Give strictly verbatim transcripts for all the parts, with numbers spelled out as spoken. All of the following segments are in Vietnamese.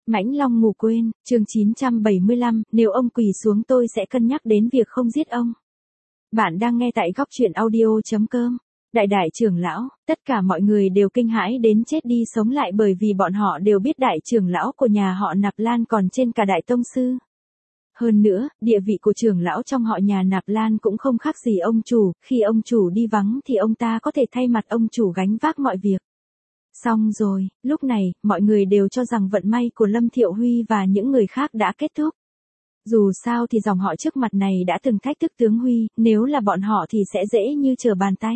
Mãnh Long ngủ quên, chương chín trăm bảy mươi lăm, nếu ông quỳ xuống tôi sẽ cân nhắc đến việc không giết ông. Bạn đang nghe tại góc truyện audio.com. Đại đại trưởng lão, tất cả mọi người đều kinh hãi đến chết đi sống lại bởi vì bọn họ đều biết đại trưởng lão của nhà họ Nạp Lan còn trên cả đại tông sư. Hơn nữa, địa vị của trưởng lão trong họ nhà Nạp Lan cũng không khác gì ông chủ, khi ông chủ đi vắng thì ông ta có thể thay mặt ông chủ gánh vác mọi việc. Xong rồi, lúc này, mọi người đều cho rằng vận may của Lâm Thiệu Huy và những người khác đã kết thúc. Dù sao thì dòng họ trước mặt này đã từng thách thức tướng Huy, nếu là bọn họ thì sẽ dễ như trở bàn tay.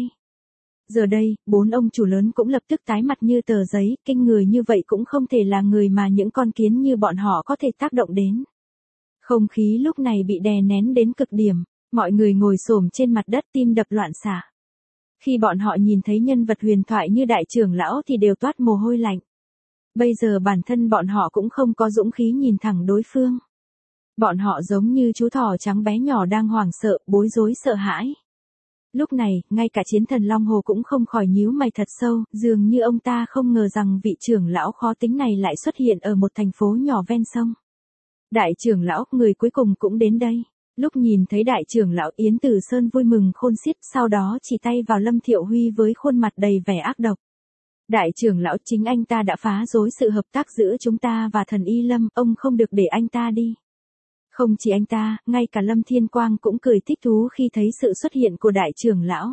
Giờ đây, bốn ông chủ lớn cũng lập tức tái mặt như tờ giấy, kinh người như vậy cũng không thể là người mà những con kiến như bọn họ có thể tác động đến. Không khí lúc này bị đè nén đến cực điểm, mọi người ngồi xổm trên mặt đất tim đập loạn xạ. Khi bọn họ nhìn thấy nhân vật huyền thoại như đại trưởng lão thì đều toát mồ hôi lạnh. Bây giờ bản thân bọn họ cũng không có dũng khí nhìn thẳng đối phương. Bọn họ giống như chú thỏ trắng bé nhỏ đang hoảng sợ, bối rối sợ hãi. Lúc này, ngay cả chiến thần Long Hồ cũng không khỏi nhíu mày thật sâu, dường như ông ta không ngờ rằng vị trưởng lão khó tính này lại xuất hiện ở một thành phố nhỏ ven sông. Đại trưởng lão, người cuối cùng cũng đến đây. Lúc nhìn thấy đại trưởng lão Yến Tử Sơn vui mừng khôn xiết, sau đó chỉ tay vào Lâm Thiệu Huy với khuôn mặt đầy vẻ ác độc. Đại trưởng lão, chính anh ta đã phá rối sự hợp tác giữa chúng ta và thần Y Lâm, ông không được để anh ta đi. Không chỉ anh ta, ngay cả Lâm Thiên Quang cũng cười thích thú khi thấy sự xuất hiện của đại trưởng lão.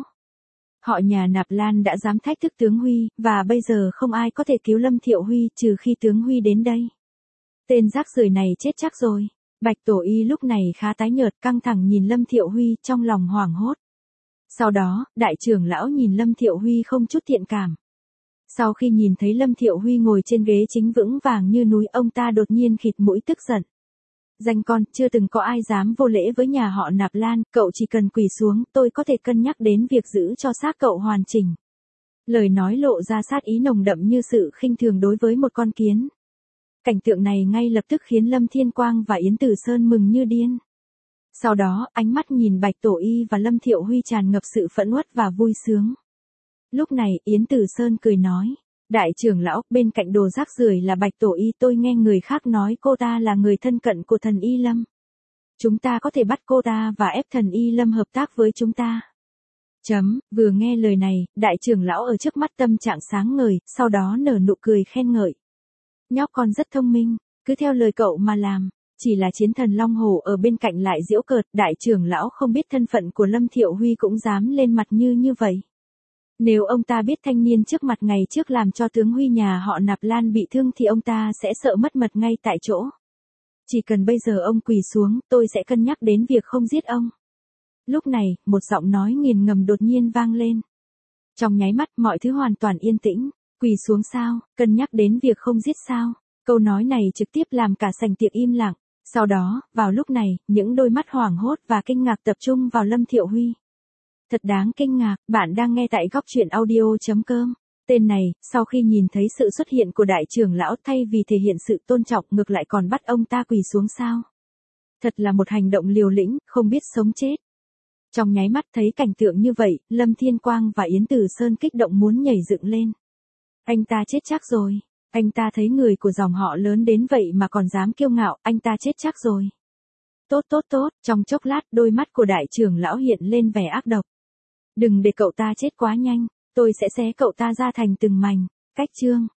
Họ nhà Nạp Lan đã dám thách thức tướng Huy, và bây giờ không ai có thể cứu Lâm Thiệu Huy trừ khi tướng Huy đến đây. Tên rác rưởi này chết chắc rồi. Bạch Tổ Y lúc này khá tái nhợt, căng thẳng nhìn Lâm Thiệu Huy trong lòng hoảng hốt. Sau đó, đại trưởng lão nhìn Lâm Thiệu Huy không chút thiện cảm. Sau khi nhìn thấy Lâm Thiệu Huy ngồi trên ghế chính vững vàng như núi, ông ta đột nhiên khịt mũi tức giận. Danh con, chưa từng có ai dám vô lễ với nhà họ Nạp Lan, cậu chỉ cần quỳ xuống, tôi có thể cân nhắc đến việc giữ cho xác cậu hoàn chỉnh. Lời nói lộ ra sát ý nồng đậm như sự khinh thường đối với một con kiến. Cảnh tượng này ngay lập tức khiến Lâm Thiên Quang và Yến Tử Sơn mừng như điên. Sau đó, ánh mắt nhìn Bạch Tổ Y và Lâm Thiệu Huy tràn ngập sự phẫn uất và vui sướng. Lúc này, Yến Tử Sơn cười nói, đại trưởng lão, bên cạnh đồ rác rưởi là Bạch Tổ Y, tôi nghe người khác nói cô ta là người thân cận của thần Y Lâm. Chúng ta có thể bắt cô ta và ép thần Y Lâm hợp tác với chúng ta. Chấm, vừa nghe lời này, đại trưởng lão ở trước mắt tâm trạng sáng ngời, sau đó nở nụ cười khen ngợi. Nhóc con rất thông minh, cứ theo lời cậu mà làm. Chỉ là chiến thần Long Hồ ở bên cạnh lại giễu cợt, đại trưởng lão không biết thân phận của Lâm Thiệu Huy cũng dám lên mặt như như vậy. Nếu ông ta biết thanh niên trước mặt ngày trước làm cho tướng Huy nhà họ Nạp Lan bị thương thì ông ta sẽ sợ mất mật ngay tại chỗ. Chỉ cần bây giờ ông quỳ xuống, tôi sẽ cân nhắc đến việc không giết ông. Lúc này, một giọng nói nghiền ngầm đột nhiên vang lên. Trong nháy mắt, mọi thứ hoàn toàn yên tĩnh. Quỳ xuống sao, cân nhắc đến việc không giết sao. Câu nói này trực tiếp làm cả sảnh tiệc im lặng. Sau đó, vào lúc này, những đôi mắt hoảng hốt và kinh ngạc tập trung vào Lâm Thiệu Huy. Thật đáng kinh ngạc, bạn đang nghe tại góc truyện audio.com. Tên này, sau khi nhìn thấy sự xuất hiện của đại trưởng lão, thay vì thể hiện sự tôn trọng ngược lại còn bắt ông ta quỳ xuống sao. Thật là một hành động liều lĩnh, không biết sống chết. Trong nháy mắt thấy cảnh tượng như vậy, Lâm Thiên Quang và Yến Tử Sơn kích động muốn nhảy dựng lên. Anh ta chết chắc rồi. Anh ta thấy người của dòng họ lớn đến vậy mà còn dám kiêu ngạo, anh ta chết chắc rồi. Tốt tốt tốt, trong chốc lát đôi mắt của đại trưởng lão hiện lên vẻ ác độc. Đừng để cậu ta chết quá nhanh, tôi sẽ xé cậu ta ra thành từng mảnh. Cách chương.